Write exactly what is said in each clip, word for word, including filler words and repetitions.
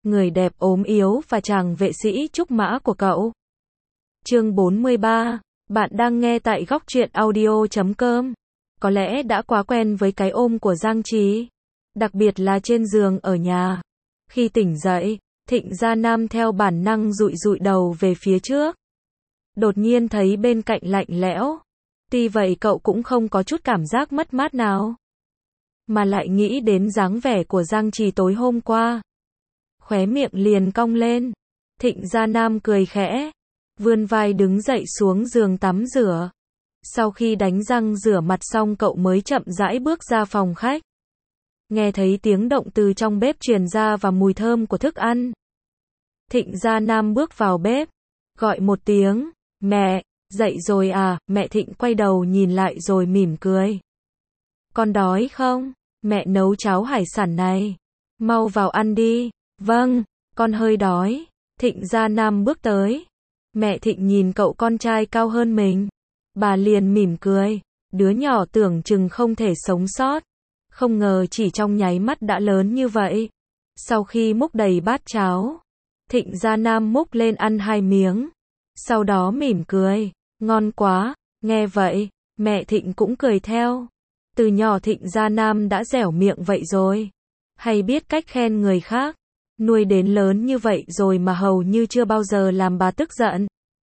người đẹp ốm yếu và chàng vệ sĩ trúc mã của cậu. Chương bốn mươi ba, bạn đang nghe tại góc truyện audio chấm com. Có lẽ đã quá quen với cái ôm của Giang Trì, đặc biệt là trên giường ở nhà. Khi tỉnh dậy, Thịnh Gia Nam theo bản năng dụi dụi đầu về phía trước. Đột nhiên thấy bên cạnh lạnh lẽo. Tuy vậy cậu cũng không có chút cảm giác mất mát nào, mà lại nghĩ đến dáng vẻ của Giang Trì tối hôm qua. Khóe miệng liền cong lên. Thịnh Gia Nam cười khẽ, vươn vai đứng dậy xuống giường tắm rửa. Sau khi đánh răng rửa mặt xong cậu mới chậm rãi bước ra phòng khách. Nghe thấy tiếng động từ trong bếp truyền ra và mùi thơm của thức ăn. Thịnh Gia Nam bước vào bếp, gọi một tiếng, mẹ, dậy rồi à? Mẹ Thịnh quay đầu nhìn lại rồi mỉm cười. Con đói không? Mẹ nấu cháo hải sản này. Mau vào ăn đi. Vâng, con hơi đói. Thịnh Gia Nam bước tới. Mẹ Thịnh nhìn cậu con trai cao hơn mình. Bà liền mỉm cười. Đứa nhỏ tưởng chừng không thể sống sót. Không ngờ chỉ trong nháy mắt đã lớn như vậy. Sau khi múc đầy bát cháo, Thịnh Gia Nam múc lên ăn hai miếng. Sau đó mỉm cười. Ngon quá. Nghe vậy, mẹ Thịnh cũng cười theo. Từ nhỏ Thịnh Gia Nam đã dẻo miệng vậy rồi. Hay biết cách khen người khác. Nuôi đến lớn như vậy rồi mà hầu như chưa bao giờ làm bà tức giận.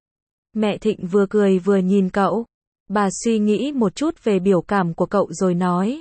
Mẹ Thịnh vừa cười vừa nhìn cậu. Bà suy nghĩ một chút về biểu cảm của cậu rồi nói.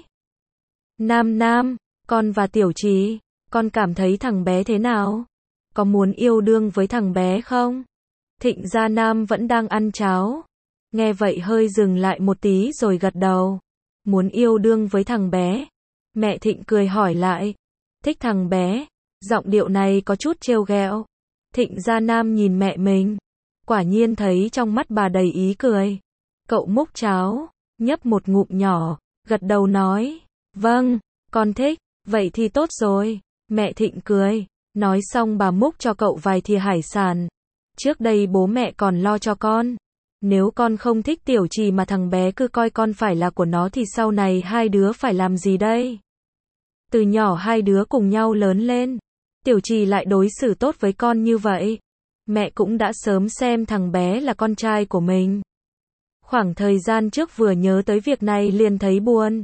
Nam Nam, con và Tiểu Trì, con cảm thấy thằng bé thế nào? Có muốn yêu đương với thằng bé không? Thịnh Gia Nam vẫn đang ăn cháo. Nghe vậy hơi dừng lại một tí rồi gật đầu. Muốn yêu đương với thằng bé? Mẹ Thịnh cười hỏi lại. Thích thằng bé? Giọng điệu này có chút trêu ghẹo. Thịnh Gia Nam nhìn mẹ mình. Quả nhiên thấy trong mắt bà đầy ý cười. Cậu múc cháo, nhấp một ngụm nhỏ, gật đầu nói. Vâng, con thích, vậy thì tốt rồi. Mẹ Thịnh cười. Nói xong bà múc cho cậu vài thìa hải sản. Trước đây bố mẹ còn lo cho con. Nếu con không thích Tiểu Trì mà thằng bé cứ coi con phải là của nó thì sau này hai đứa phải làm gì đây? Từ nhỏ hai đứa cùng nhau lớn lên. Tiểu Trì lại đối xử tốt với con như vậy. Mẹ cũng đã sớm xem thằng bé là con trai của mình. Khoảng thời gian trước vừa nhớ tới việc này liền thấy buồn.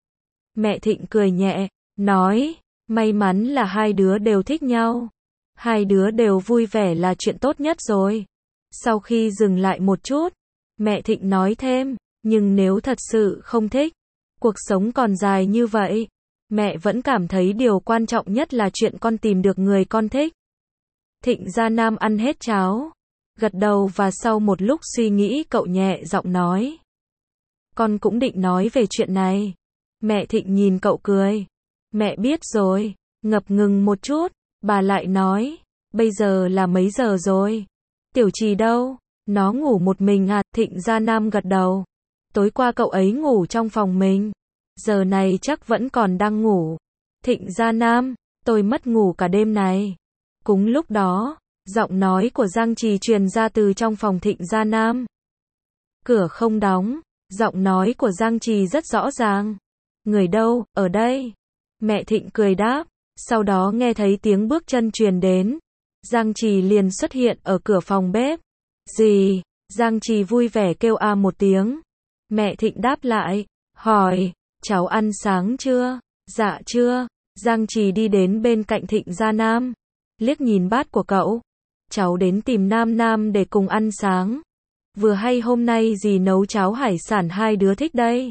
Mẹ Thịnh cười nhẹ, nói, may mắn là hai đứa đều thích nhau. Hai đứa đều vui vẻ là chuyện tốt nhất rồi. Sau khi dừng lại một chút, mẹ Thịnh nói thêm, nhưng nếu thật sự không thích, cuộc sống còn dài như vậy, mẹ vẫn cảm thấy điều quan trọng nhất là chuyện con tìm được người con thích. Thịnh Gia Nam ăn hết cháo, gật đầu và sau một lúc suy nghĩ cậu nhẹ giọng nói. Con cũng định nói về chuyện này. Mẹ Thịnh nhìn cậu cười. Mẹ biết rồi. Ngập ngừng một chút, bà lại nói. Bây giờ là mấy giờ rồi? Tiểu Trì đâu? Nó ngủ một mình à? Thịnh Gia Nam gật đầu. Tối qua cậu ấy ngủ trong phòng mình. Giờ này chắc vẫn còn đang ngủ. Thịnh Gia Nam, tôi mất ngủ cả đêm này. Cùng lúc đó, giọng nói của Giang Trì truyền ra từ trong phòng Thịnh Gia Nam. Cửa không đóng, giọng nói của Giang Trì rất rõ ràng. Người đâu, ở đây? Mẹ Thịnh cười đáp, sau đó nghe thấy tiếng bước chân truyền đến. Giang Trì liền xuất hiện ở cửa phòng bếp. Gì? Giang Trì vui vẻ kêu a một tiếng. Mẹ Thịnh đáp lại, hỏi, cháu ăn sáng chưa? Dạ chưa. Giang Trì đi đến bên cạnh Thịnh Gia Nam, liếc nhìn bát của cậu. Cháu đến tìm Nam Nam để cùng ăn sáng. Vừa hay hôm nay dì nấu cháo hải sản hai đứa thích đây.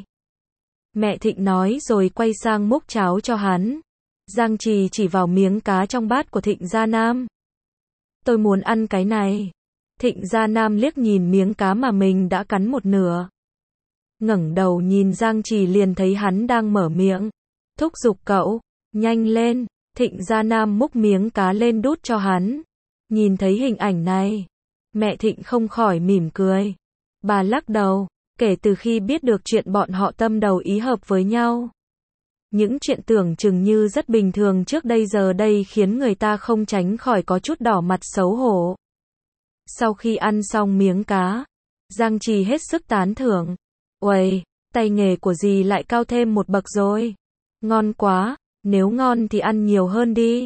Mẹ Thịnh nói rồi quay sang múc cháo cho hắn. Giang Trì chỉ vào miếng cá trong bát của Thịnh Gia Nam. Tôi muốn ăn cái này. Thịnh Gia Nam liếc nhìn miếng cá mà mình đã cắn một nửa. Ngẩng đầu nhìn Giang Trì liền thấy hắn đang mở miệng. Thúc giục cậu, nhanh lên. Thịnh Gia Nam múc miếng cá lên đút cho hắn. Nhìn thấy hình ảnh này, mẹ Thịnh không khỏi mỉm cười. Bà lắc đầu, kể từ khi biết được chuyện bọn họ tâm đầu ý hợp với nhau. Những chuyện tưởng chừng như rất bình thường trước đây giờ đây khiến người ta không tránh khỏi có chút đỏ mặt xấu hổ. Sau khi ăn xong miếng cá, Giang Trì hết sức tán thưởng. Uầy, tay nghề của dì lại cao thêm một bậc rồi. Ngon quá, nếu ngon thì ăn nhiều hơn đi.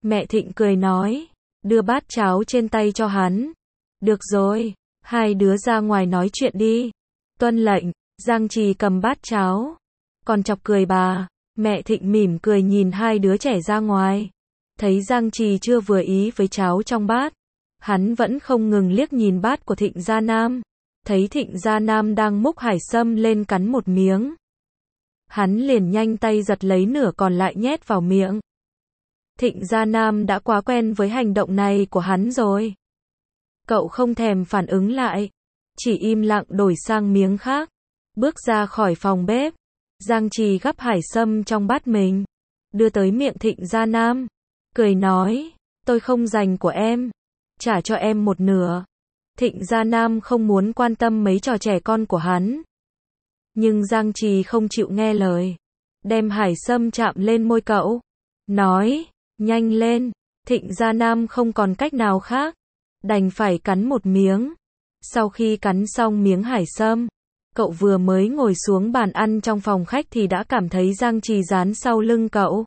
Mẹ Thịnh cười nói, đưa bát cháo trên tay cho hắn. Được rồi, hai đứa ra ngoài nói chuyện đi. Tuân lệnh, Giang Trì cầm bát cháo. Còn chọc cười bà, mẹ Thịnh mỉm cười nhìn hai đứa trẻ ra ngoài. Thấy Giang Trì chưa vừa ý với cháo trong bát. Hắn vẫn không ngừng liếc nhìn bát của Thịnh Gia Nam. Thấy Thịnh Gia Nam đang múc hải sâm lên cắn một miếng. Hắn liền nhanh tay giật lấy nửa còn lại nhét vào miệng. Thịnh Gia Nam đã quá quen với hành động này của hắn rồi. Cậu không thèm phản ứng lại, chỉ im lặng đổi sang miếng khác. Bước ra khỏi phòng bếp, Giang Trì gắp hải sâm trong bát mình, đưa tới miệng Thịnh Gia Nam, cười nói, tôi không dành của em, trả cho em một nửa. Thịnh Gia Nam không muốn quan tâm mấy trò trẻ con của hắn. Nhưng Giang Trì không chịu nghe lời, đem hải sâm chạm lên môi cậu, nói, nhanh lên. Thịnh Gia Nam không còn cách nào khác, đành phải cắn một miếng. Sau khi cắn xong miếng hải sâm, cậu vừa mới ngồi xuống bàn ăn trong phòng khách thì đã cảm thấy Giang Trì dán sau lưng cậu.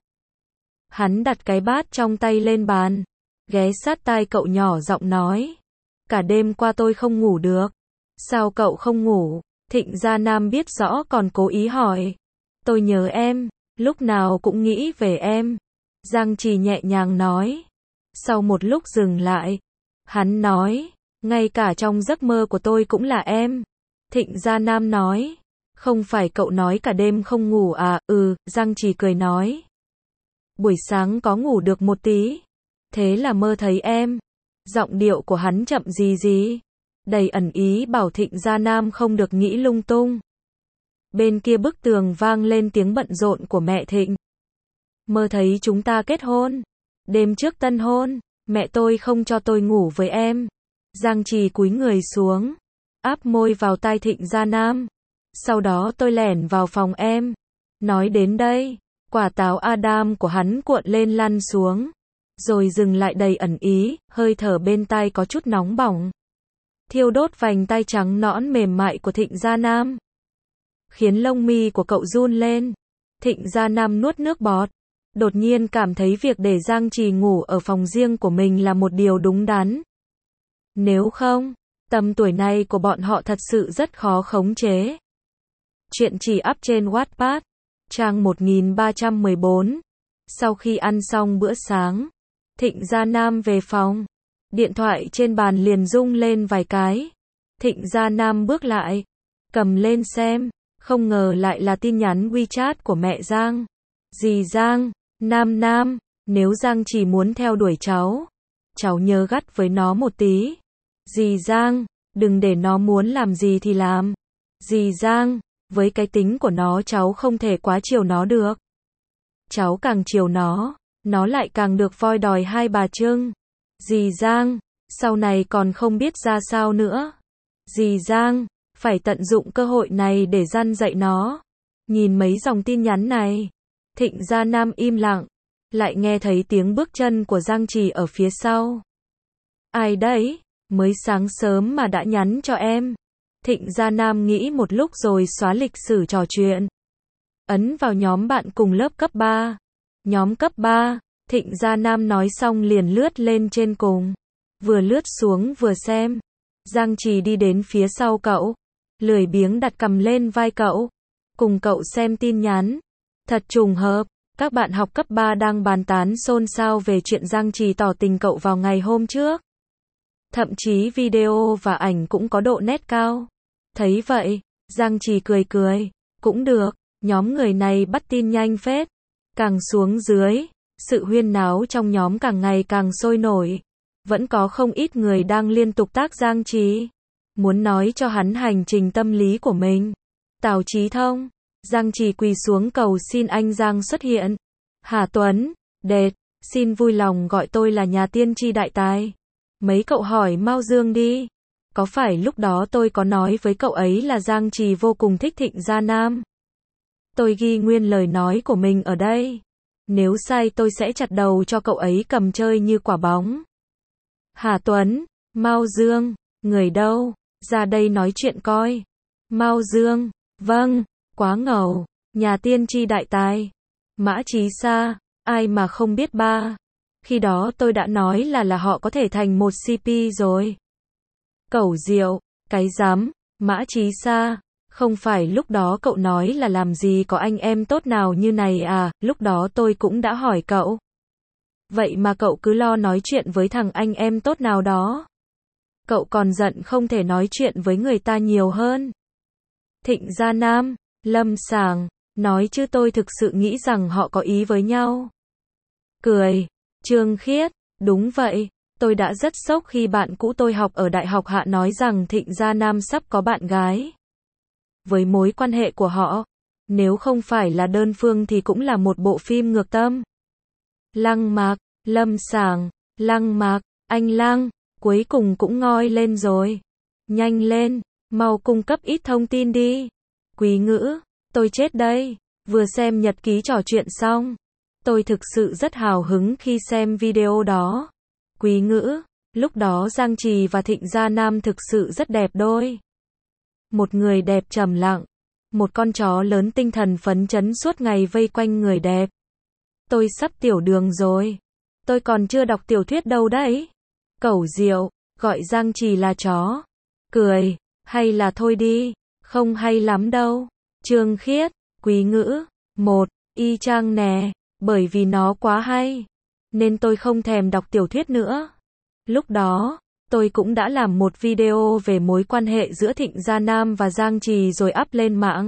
Hắn đặt cái bát trong tay lên bàn, ghé sát tai cậu nhỏ giọng nói, cả đêm qua tôi không ngủ được. Sao cậu không ngủ? Thịnh Gia Nam biết rõ còn cố ý hỏi. Tôi nhớ em, lúc nào cũng nghĩ về em. Giang Trì nhẹ nhàng nói. Sau một lúc dừng lại, hắn nói, ngay cả trong giấc mơ của tôi cũng là em. Thịnh Gia Nam nói, không phải cậu nói cả đêm không ngủ à? Ừ, Giang Trì cười nói. Buổi sáng có ngủ được một tí, thế là mơ thấy em. Giọng điệu của hắn chậm gì gì, đầy ẩn ý bảo Thịnh Gia Nam không được nghĩ lung tung. Bên kia bức tường vang lên tiếng bận rộn của mẹ Thịnh. Mơ thấy chúng ta kết hôn. Đêm trước tân hôn, mẹ tôi không cho tôi ngủ với em. Giang Trì cúi người xuống, áp môi vào tai Thịnh Gia Nam. Sau đó tôi lẻn vào phòng em. Nói đến đây, quả táo Adam của hắn cuộn lên lăn xuống, rồi dừng lại đầy ẩn ý, hơi thở bên tai có chút nóng bỏng, thiêu đốt vành tay trắng nõn mềm mại của Thịnh Gia Nam, khiến lông mi của cậu run lên. Thịnh Gia Nam nuốt nước bọt, đột nhiên cảm thấy việc để Giang Trì ngủ ở phòng riêng của mình là một điều đúng đắn. Nếu không, tầm tuổi này của bọn họ thật sự rất khó khống chế. Chuyện chỉ up trên Wattpad, trang một nghìn ba trăm mười bốn. Sau khi ăn xong bữa sáng, Thịnh Gia Nam về phòng. Điện thoại trên bàn liền rung lên vài cái. Thịnh Gia Nam bước lại, cầm lên xem, không ngờ lại là tin nhắn WeChat của mẹ Giang. Dì Giang, Nam Nam, nếu Giang chỉ muốn theo đuổi cháu, cháu nhớ gắt với nó một tí. Dì Giang, đừng để nó muốn làm gì thì làm. Dì Giang, với cái tính của nó cháu không thể quá chiều nó được. Cháu càng chiều nó, nó lại càng được voi đòi hai bà trưng. Dì Giang, sau này còn không biết ra sao nữa. Dì Giang, phải tận dụng cơ hội này để răn dạy nó. Nhìn mấy dòng tin nhắn này, Thịnh Gia Nam im lặng, lại nghe thấy tiếng bước chân của Giang Trì ở phía sau. Ai đấy, mới sáng sớm mà đã nhắn cho em. Thịnh Gia Nam nghĩ một lúc rồi xóa lịch sử trò chuyện. Ấn vào nhóm bạn cùng lớp cấp ba. Nhóm cấp ba, Thịnh Gia Nam nói xong liền lướt lên trên cùng. Vừa lướt xuống vừa xem. Giang Trì đi đến phía sau cậu, lười biếng đặt cằm lên vai cậu, cùng cậu xem tin nhắn. Thật trùng hợp, các bạn học cấp ba đang bàn tán xôn xao về chuyện Giang Trì tỏ tình cậu vào ngày hôm trước. Thậm chí video và ảnh cũng có độ nét cao. Thấy vậy, Giang Trì cười cười, cũng được, nhóm người này bắt tin nhanh phết. Càng xuống dưới, sự huyên náo trong nhóm càng ngày càng sôi nổi. Vẫn có không ít người đang liên tục tag Giang Trì, muốn nói cho hắn hành trình tâm lý của mình. Tào Chí Thông, Giang Trì quỳ xuống cầu xin anh Giang xuất hiện. Hà Tuấn, Đệt, xin vui lòng gọi tôi là nhà tiên tri đại tài. Mấy cậu hỏi Mao Dương đi. Có phải lúc đó tôi có nói với cậu ấy là Giang Trì vô cùng thích Thịnh Gia Nam? Tôi ghi nguyên lời nói của mình ở đây. Nếu sai tôi sẽ chặt đầu cho cậu ấy cầm chơi như quả bóng. Hà Tuấn, Mao Dương, người đâu? Ra đây nói chuyện coi. Mao Dương, vâng, quá ngầu, nhà tiên tri đại tài. Mã Chí Sa, ai mà không biết ba. Khi đó tôi đã nói là là họ có thể thành một xê pê rồi. Cẩu Diệu, cái dám, Mã Chí Sa, không phải lúc đó cậu nói là làm gì có anh em tốt nào như này à, lúc đó tôi cũng đã hỏi cậu. Vậy mà cậu cứ lo nói chuyện với thằng anh em tốt nào đó. Cậu còn giận không thể nói chuyện với người ta nhiều hơn. Thịnh Gia Nam, Lâm Sàng, nói chứ tôi thực sự nghĩ rằng họ có ý với nhau. Cười, Trương Khiết, đúng vậy, tôi đã rất sốc khi bạn cũ tôi học ở Đại học Hạ nói rằng Thịnh Gia Nam sắp có bạn gái. Với mối quan hệ của họ, nếu không phải là đơn phương thì cũng là một bộ phim ngược tâm. Lăng Mạc, Lâm Sàng, Lăng Mạc, anh Lăng, cuối cùng cũng ngoi lên rồi. Nhanh lên, mau cung cấp ít thông tin đi. Quý Ngữ, tôi chết đây, vừa xem nhật ký trò chuyện xong. Tôi thực sự rất hào hứng khi xem video đó. Quý Ngữ, lúc đó Giang Trì và Thịnh Gia Nam thực sự rất đẹp đôi. Một người đẹp trầm lặng, một con chó lớn tinh thần phấn chấn suốt ngày vây quanh người đẹp. Tôi sắp tiểu đường rồi. Tôi còn chưa đọc tiểu thuyết đâu đấy. Cẩu Diệu, gọi Giang Trì là chó. Cười, hay là thôi đi, không hay lắm đâu. Trương Khiết, Quý Ngữ, một, y chang nè, bởi vì nó quá hay, nên tôi không thèm đọc tiểu thuyết nữa. Lúc đó, tôi cũng đã làm một video về mối quan hệ giữa Thịnh Gia Nam và Giang Trì rồi up lên mạng.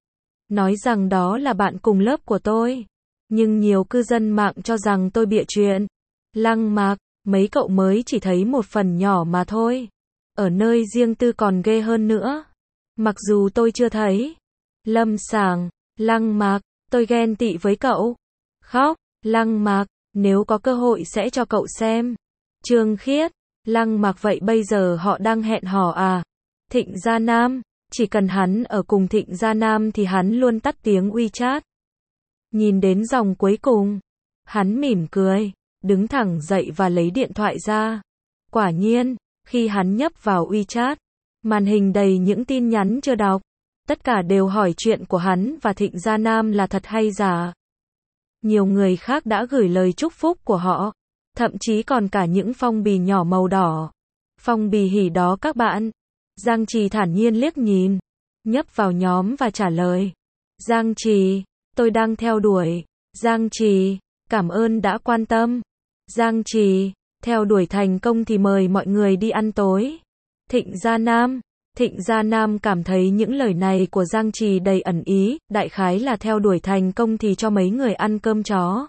Nói rằng đó là bạn cùng lớp của tôi. Nhưng nhiều cư dân mạng cho rằng tôi bịa chuyện. Lăng Mạc, mấy cậu mới chỉ thấy một phần nhỏ mà thôi. Ở nơi riêng tư còn ghê hơn nữa. Mặc dù tôi chưa thấy. Lâm Sàng, Lăng Mạc, tôi ghen tị với cậu. Khóc, Lăng Mạc, nếu có cơ hội sẽ cho cậu xem. Trương Khiết, Lăng Mạc, vậy bây giờ họ đang hẹn hò à? Thịnh Gia Nam, chỉ cần hắn ở cùng Thịnh Gia Nam thì hắn luôn tắt tiếng WeChat. Nhìn đến dòng cuối cùng, hắn mỉm cười, đứng thẳng dậy và lấy điện thoại ra. Quả nhiên, khi hắn nhấp vào WeChat, màn hình đầy những tin nhắn chưa đọc. Tất cả đều hỏi chuyện của hắn và Thịnh Gia Nam là thật hay giả. Nhiều người khác đã gửi lời chúc phúc của họ, thậm chí còn cả những phong bì nhỏ màu đỏ. Phong bì hỉ đó các bạn. Giang Trì thản nhiên liếc nhìn, nhấp vào nhóm và trả lời. Giang Trì, tôi đang theo đuổi. Giang Trì, cảm ơn đã quan tâm. Giang Trì, theo đuổi thành công thì mời mọi người đi ăn tối. Thịnh Gia Nam, Thịnh Gia Nam cảm thấy những lời này của Giang Trì đầy ẩn ý, đại khái là theo đuổi thành công thì cho mấy người ăn cơm chó.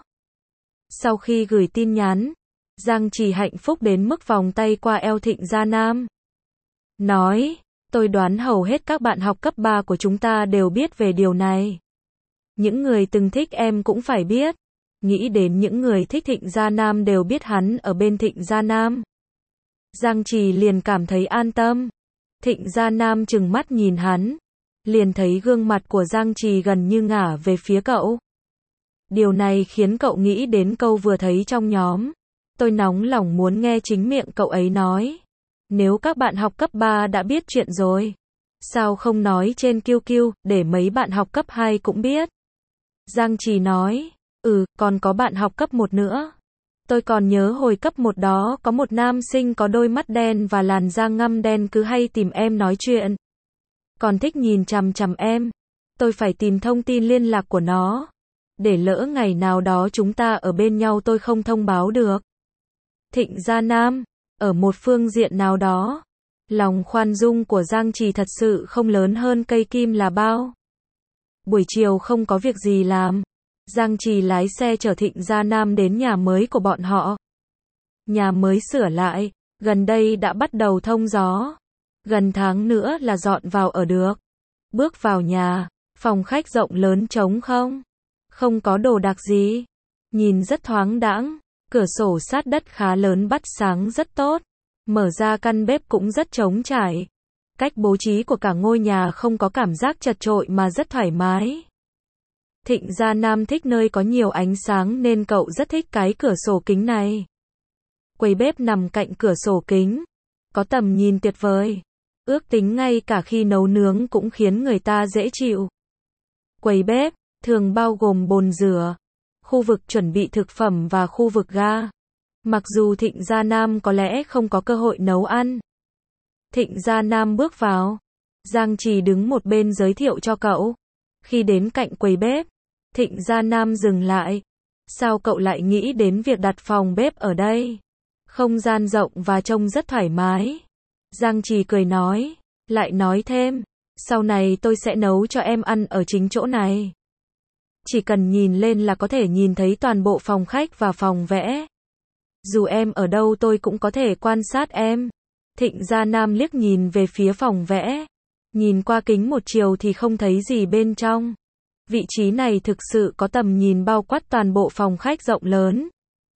Sau khi gửi tin nhắn, Giang Trì hạnh phúc đến mức vòng tay qua eo Thịnh Gia Nam. Nói, tôi đoán hầu hết các bạn học cấp ba của chúng ta đều biết về điều này. Những người từng thích em cũng phải biết. Nghĩ đến những người thích Thịnh Gia Nam đều biết hắn ở bên Thịnh Gia Nam. Giang Trì liền cảm thấy an tâm. Thịnh Gia Nam trừng mắt nhìn hắn, liền thấy gương mặt của Giang Trì gần như ngả về phía cậu. Điều này khiến cậu nghĩ đến câu vừa thấy trong nhóm. Tôi nóng lòng muốn nghe chính miệng cậu ấy nói. Nếu các bạn học cấp ba đã biết chuyện rồi, sao không nói trên Q Q, để mấy bạn học cấp hai cũng biết. Giang Trì nói, ừ, còn có bạn học cấp một nữa. Tôi còn nhớ hồi cấp một đó có một nam sinh có đôi mắt đen và làn da ngăm đen cứ hay tìm em nói chuyện. Còn thích nhìn chằm chằm em. Tôi phải tìm thông tin liên lạc của nó. Để lỡ ngày nào đó chúng ta ở bên nhau tôi không thông báo được. Thịnh Gia Nam, ở một phương diện nào đó, lòng khoan dung của Giang Trì thật sự không lớn hơn cây kim là bao. Buổi chiều không có việc gì làm, Giang Trì lái xe chở Thịnh Gia Nam đến nhà mới của bọn họ. Nhà mới sửa lại, gần đây đã bắt đầu thông gió. Gần tháng nữa là dọn vào ở được. Bước vào nhà, phòng khách rộng lớn trống không. Không có đồ đạc gì. Nhìn rất thoáng đãng, cửa sổ sát đất khá lớn bắt sáng rất tốt. Mở ra căn bếp cũng rất trống trải. Cách bố trí của cả ngôi nhà không có cảm giác chật chội mà rất thoải mái. Thịnh Gia Nam thích nơi có nhiều ánh sáng nên cậu rất thích cái cửa sổ kính này. Quầy bếp nằm cạnh cửa sổ kính, có tầm nhìn tuyệt vời. Ước tính ngay cả khi nấu nướng cũng khiến người ta dễ chịu. Quầy bếp thường bao gồm bồn rửa, khu vực chuẩn bị thực phẩm và khu vực ga. Mặc dù Thịnh Gia Nam có lẽ không có cơ hội nấu ăn. Thịnh Gia Nam bước vào. Giang Trì đứng một bên giới thiệu cho cậu. Khi đến cạnh quầy bếp, Thịnh Gia Nam dừng lại. Sao cậu lại nghĩ đến việc đặt phòng bếp ở đây? Không gian rộng và trông rất thoải mái. Giang Trì cười nói, lại nói thêm, sau này tôi sẽ nấu cho em ăn ở chính chỗ này. Chỉ cần nhìn lên là có thể nhìn thấy toàn bộ phòng khách và phòng vẽ. Dù em ở đâu tôi cũng có thể quan sát em. Thịnh Gia Nam liếc nhìn về phía phòng vẽ. Nhìn qua kính một chiều thì không thấy gì bên trong. Vị trí này thực sự có tầm nhìn bao quát toàn bộ phòng khách rộng lớn.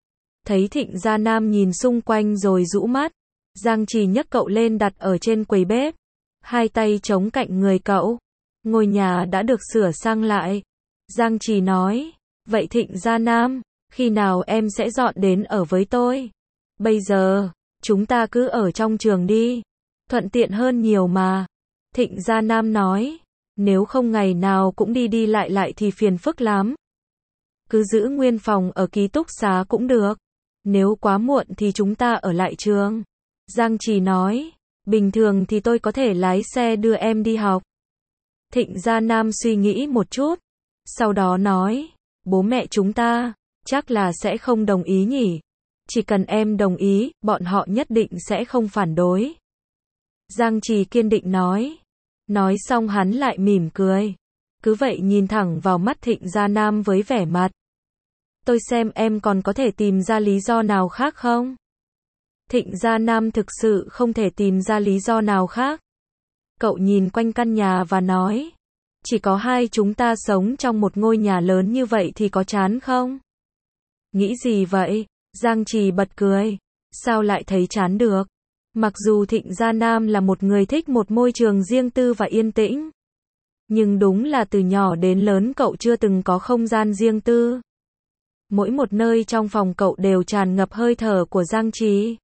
Thấy Thịnh Gia Nam nhìn xung quanh rồi rũ mắt. Giang Trì nhấc cậu lên đặt ở trên quầy bếp. Hai tay chống cạnh người cậu. Ngôi nhà đã được sửa sang lại. Giang Trì nói, vậy Thịnh Gia Nam, khi nào em sẽ dọn đến ở với tôi? Bây giờ, chúng ta cứ ở trong trường đi. Thuận tiện hơn nhiều mà. Thịnh Gia Nam nói, nếu không ngày nào cũng đi đi lại lại thì phiền phức lắm. Cứ giữ nguyên phòng ở ký túc xá cũng được. Nếu quá muộn thì chúng ta ở lại trường. Giang Trì nói, bình thường thì tôi có thể lái xe đưa em đi học. Thịnh Gia Nam suy nghĩ một chút. Sau đó nói, bố mẹ chúng ta, chắc là sẽ không đồng ý nhỉ. Chỉ cần em đồng ý, bọn họ nhất định sẽ không phản đối. Giang Trì kiên định nói. Nói xong hắn lại mỉm cười. Cứ vậy nhìn thẳng vào mắt Thịnh Gia Nam với vẻ mặt. Tôi xem em còn có thể tìm ra lý do nào khác không? Thịnh Gia Nam thực sự không thể tìm ra lý do nào khác. Cậu nhìn quanh căn nhà và nói. Chỉ có hai chúng ta sống trong một ngôi nhà lớn như vậy thì có chán không? Nghĩ gì vậy? Giang Trì bật cười. Sao lại thấy chán được? Mặc dù Thịnh Gia Nam là một người thích một môi trường riêng tư và yên tĩnh. Nhưng đúng là từ nhỏ đến lớn cậu chưa từng có không gian riêng tư. Mỗi một nơi trong phòng cậu đều tràn ngập hơi thở của Giang Trì.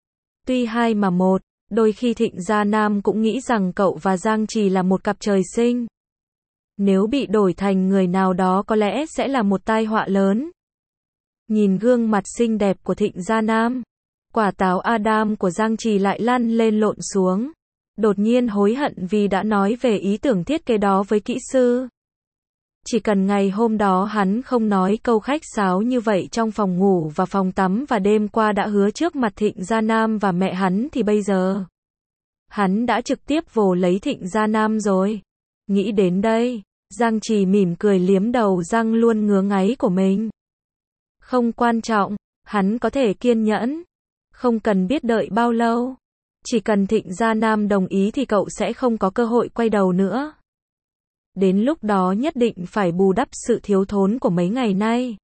Tuy hai mà một, đôi khi Thịnh Gia Nam cũng nghĩ rằng cậu và Giang Trì là một cặp trời sinh. Nếu bị đổi thành người nào đó có lẽ sẽ là một tai họa lớn. Nhìn gương mặt xinh đẹp của Thịnh Gia Nam, quả táo Adam của Giang Trì lại lăn lên lộn xuống. Đột nhiên hối hận vì đã nói về ý tưởng thiết kế đó với kỹ sư. Chỉ cần ngày hôm đó hắn không nói câu khách sáo như vậy trong phòng ngủ và phòng tắm và đêm qua đã hứa trước mặt Thịnh Gia Nam và mẹ hắn thì bây giờ hắn đã trực tiếp vồ lấy Thịnh Gia Nam rồi. Nghĩ đến đây, Giang Trì mỉm cười liếm đầu răng luôn ngứa ngáy của mình. Không quan trọng, hắn có thể kiên nhẫn. Không cần biết đợi bao lâu. Chỉ cần Thịnh Gia Nam đồng ý thì cậu sẽ không có cơ hội quay đầu nữa. Đến lúc đó nhất định phải bù đắp sự thiếu thốn của mấy ngày nay.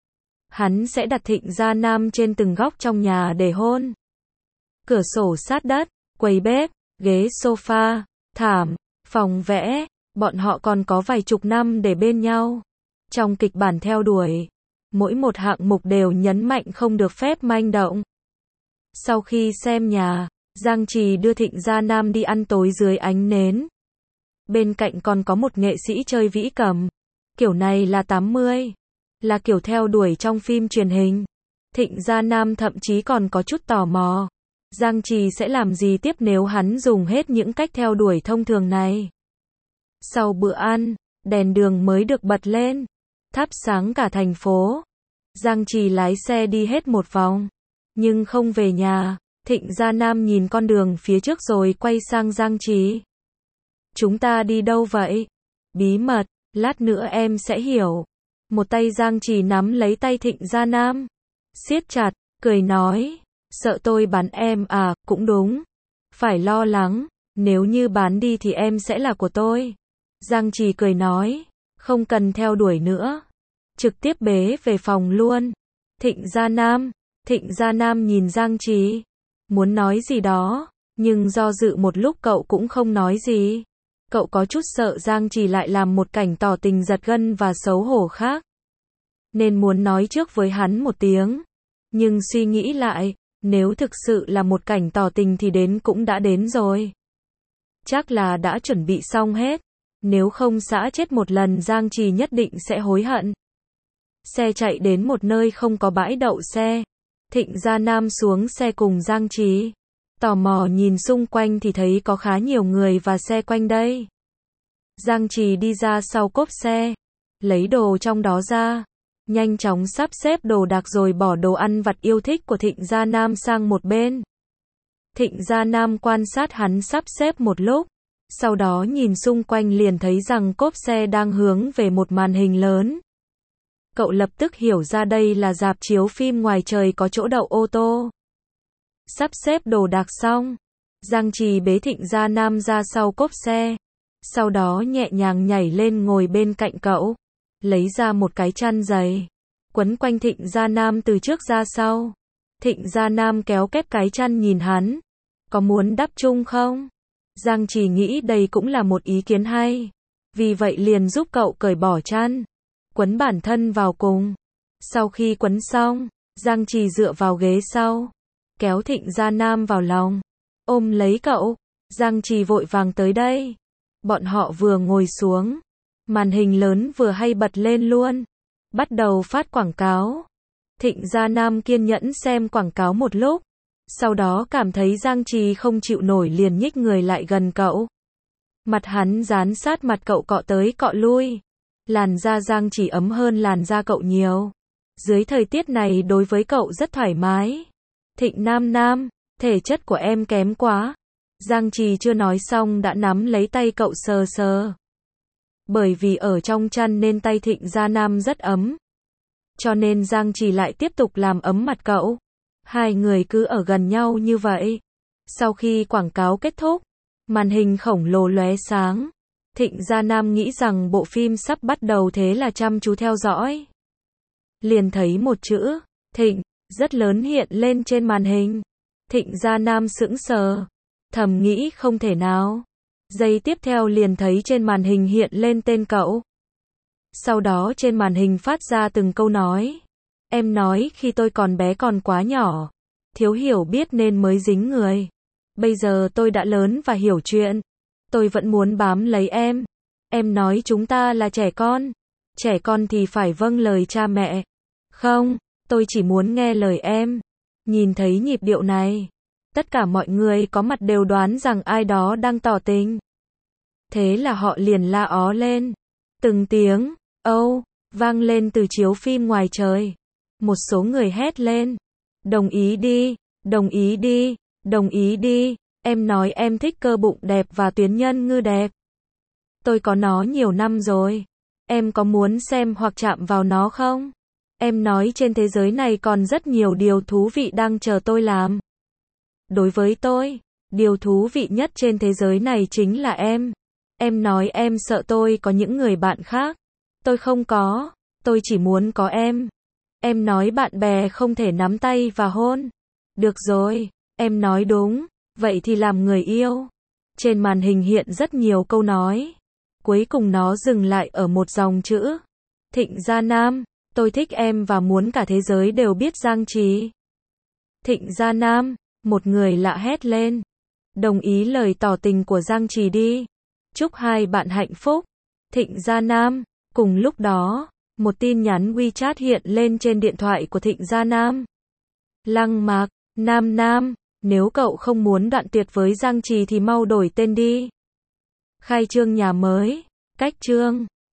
Hắn sẽ đặt Thịnh Gia Nam trên từng góc trong nhà để hôn. Cửa sổ sát đất, quầy bếp, ghế sofa, thảm, phòng vẽ, bọn họ còn có vài chục năm để bên nhau. Trong kịch bản theo đuổi, mỗi một hạng mục đều nhấn mạnh không được phép manh động. Sau khi xem nhà, Giang Trì đưa Thịnh Gia Nam đi ăn tối dưới ánh nến. Bên cạnh còn có một nghệ sĩ chơi vĩ cầm. Kiểu này là tám mươi. Là kiểu theo đuổi trong phim truyền hình. Thịnh Gia Nam thậm chí còn có chút tò mò. Giang Trì sẽ làm gì tiếp nếu hắn dùng hết những cách theo đuổi thông thường này. Sau bữa ăn, đèn đường mới được bật lên. Thắp sáng cả thành phố. Giang Trì lái xe đi hết một vòng. Nhưng không về nhà. Thịnh Gia Nam nhìn con đường phía trước rồi quay sang Giang Trì. Chúng ta đi đâu vậy? Bí mật, lát nữa em sẽ hiểu. Một tay Giang Trì nắm lấy tay Thịnh Gia Nam. Siết chặt, cười nói. Sợ tôi bán em à, cũng đúng. Phải lo lắng, nếu như bán đi thì em sẽ là của tôi. Giang Trì cười nói. Không cần theo đuổi nữa. Trực tiếp bế về phòng luôn. Thịnh Gia Nam. Thịnh Gia Nam nhìn Giang Trì. Muốn nói gì đó, nhưng do dự một lúc cậu cũng không nói gì. Cậu có chút sợ Giang Trì lại làm một cảnh tỏ tình giật gân và xấu hổ khác. Nên muốn nói trước với hắn một tiếng. Nhưng suy nghĩ lại, nếu thực sự là một cảnh tỏ tình thì đến cũng đã đến rồi. Chắc là đã chuẩn bị xong hết. Nếu không xã chết một lần Giang Trì nhất định sẽ hối hận. Xe chạy đến một nơi không có bãi đậu xe. Thịnh Gia Nam xuống xe cùng Giang Trì. Tò mò nhìn xung quanh thì thấy có khá nhiều người và xe quanh đây. Giang Trì đi ra sau cốp xe, lấy đồ trong đó ra, nhanh chóng sắp xếp đồ đạc rồi bỏ đồ ăn vặt yêu thích của Thịnh Gia Nam sang một bên. Thịnh Gia Nam quan sát hắn sắp xếp một lúc, sau đó nhìn xung quanh liền thấy rằng cốp xe đang hướng về một màn hình lớn. Cậu lập tức hiểu ra đây là rạp chiếu phim ngoài trời có chỗ đậu ô tô. Sắp xếp đồ đạc xong, Giang Trì bế Thịnh Gia Nam ra sau cốp xe, sau đó nhẹ nhàng nhảy lên ngồi bên cạnh cậu, lấy ra một cái chăn dày, quấn quanh Thịnh Gia Nam từ trước ra sau. Thịnh Gia Nam kéo kép cái chăn nhìn hắn, có muốn đắp chung không? Giang Trì nghĩ đây cũng là một ý kiến hay, vì vậy liền giúp cậu cởi bỏ chăn, quấn bản thân vào cùng. Sau khi quấn xong, Giang Trì dựa vào ghế sau, kéo Thịnh Gia Nam vào lòng, ôm lấy cậu. Giang Trì vội vàng tới đây. Bọn họ vừa ngồi xuống, màn hình lớn vừa hay bật lên luôn, bắt đầu phát quảng cáo. Thịnh Gia Nam kiên nhẫn xem quảng cáo một lúc, sau đó cảm thấy Giang Trì không chịu nổi liền nhích người lại gần cậu. Mặt hắn dán sát mặt cậu cọ tới cọ lui. Làn da Giang Trì ấm hơn làn da cậu nhiều. Dưới thời tiết này đối với cậu rất thoải mái. Thịnh Nam Nam, thể chất của em kém quá. Giang Trì chưa nói xong đã nắm lấy tay cậu sờ sờ. Bởi vì ở trong chăn nên tay Thịnh Gia Nam rất ấm. Cho nên Giang Trì lại tiếp tục làm ấm mặt cậu. Hai người cứ ở gần nhau như vậy. Sau khi quảng cáo kết thúc, màn hình khổng lồ lóe sáng. Thịnh Gia Nam nghĩ rằng bộ phim sắp bắt đầu thế là chăm chú theo dõi. Liền thấy một chữ, Thịnh, rất lớn hiện lên trên màn hình. Thịnh Gia Nam sững sờ, thầm nghĩ không thể nào. Giây tiếp theo liền thấy trên màn hình hiện lên tên cậu. Sau đó trên màn hình phát ra từng câu nói. Em nói khi tôi còn bé còn quá nhỏ, thiếu hiểu biết nên mới dính người. Bây giờ tôi đã lớn và hiểu chuyện. Tôi vẫn muốn bám lấy em. Em nói chúng ta là trẻ con. Trẻ con thì phải vâng lời cha mẹ. Không, tôi chỉ muốn nghe lời em. Nhìn thấy nhịp điệu này, tất cả mọi người có mặt đều đoán rằng ai đó đang tỏ tình. Thế là họ liền la ó lên. Từng tiếng, âu, vang lên từ chiếu phim ngoài trời. Một số người hét lên. Đồng ý đi, đồng ý đi, đồng ý đi. Em nói em thích cơ bụng đẹp và tuyến nhân ngư đẹp. Tôi có nó nhiều năm rồi. Em có muốn xem hoặc chạm vào nó không? Em nói trên thế giới này còn rất nhiều điều thú vị đang chờ tôi làm. Đối với tôi, điều thú vị nhất trên thế giới này chính là em. Em nói em sợ tôi có những người bạn khác. Tôi không có, tôi chỉ muốn có em. Em nói bạn bè không thể nắm tay và hôn. Được rồi, em nói đúng, vậy thì làm người yêu. Trên màn hình hiện rất nhiều câu nói. Cuối cùng nó dừng lại ở một dòng chữ. Thịnh Gia Nam, tôi thích em và muốn cả thế giới đều biết Giang Trì. Thịnh Gia Nam, một người lạ hét lên. Đồng ý lời tỏ tình của Giang Trì đi. Chúc hai bạn hạnh phúc. Thịnh Gia Nam, cùng lúc đó, một tin nhắn WeChat hiện lên trên điện thoại của Thịnh Gia Nam. Lăng Mạc, Nam Nam, nếu cậu không muốn đoạn tuyệt với Giang Trì thì mau đổi tên đi. Khai trương nhà mới, cách trương.